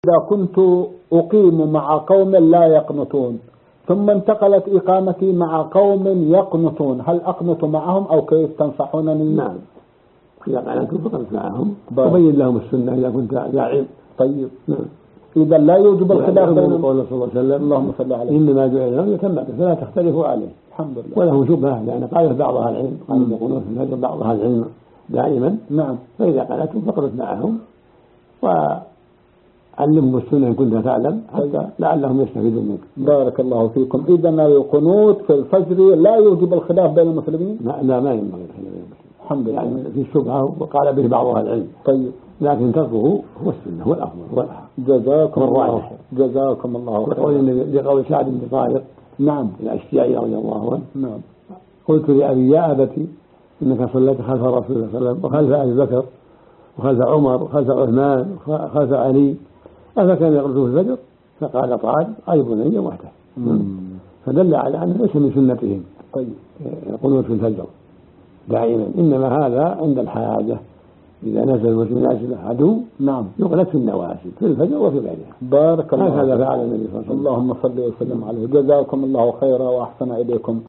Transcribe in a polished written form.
إذا كنت أقيم مع قوم لا يقنطون ثم انتقلت إقامتي مع قوم يقنطون، هل أقنط معهم أو كيف تنصحونني؟ نعم، إذا قنطوا فقط معهم وبين لهم السنة إذا كنت داعم. طيب. نعم. إذا لا يوجب الخلاف بين قول صلى الله عليه وسلم اللهم صل عليه إنما جعل لهم يتم فلا تختلفوا عليه. الحمد لله. وله شبهة لأن قال بعض أهل العلم قال يقولون في الفجر بعض أهل العلم دائما. نعم. فإذا قنطوا فقط معهم وعلمهم السنة إن كنت تعلم حتى لعلهم يستفيدون منك. بارك الله فيكم. إذا القنوت في الفجر لا يوجب الخلاف بين المسلمين؟ لا ما ينبغي الخلاف بين المسلمين. الحمد لله. يعني في الشبهة وقال به بعض أهل العلم. طيب. لكن تركه هو السنة هو الأفضل هو الأحق. جزاكم الله خير. جزاكم الله خير. لقول سعد بن طارق نعم الأشجعي رضي الله عنه نعم قلت لأبي يا أبتي إنك صليت خلف الرسول صلى الله عليه وسلم وخلف أبي بكر وخلف عمر وخلف عثمان وخلف علي أفكان يقنط في الفجر؟ فقال قال أي بني وحده. فدل على أنه ليس من سنتهم طيب القنوت في الفجر دائما، إنما هذا عند الحاجة إذا نزل المسلم نازل عدو نعم يقنط في النوازل في الفجر وفي غيرها. بارك الله. هكذا فعل النبي صلى الله عليه وسلم. اللهم صل وسلم عليه. جزاكم الله خيرا وأحسن إليكم.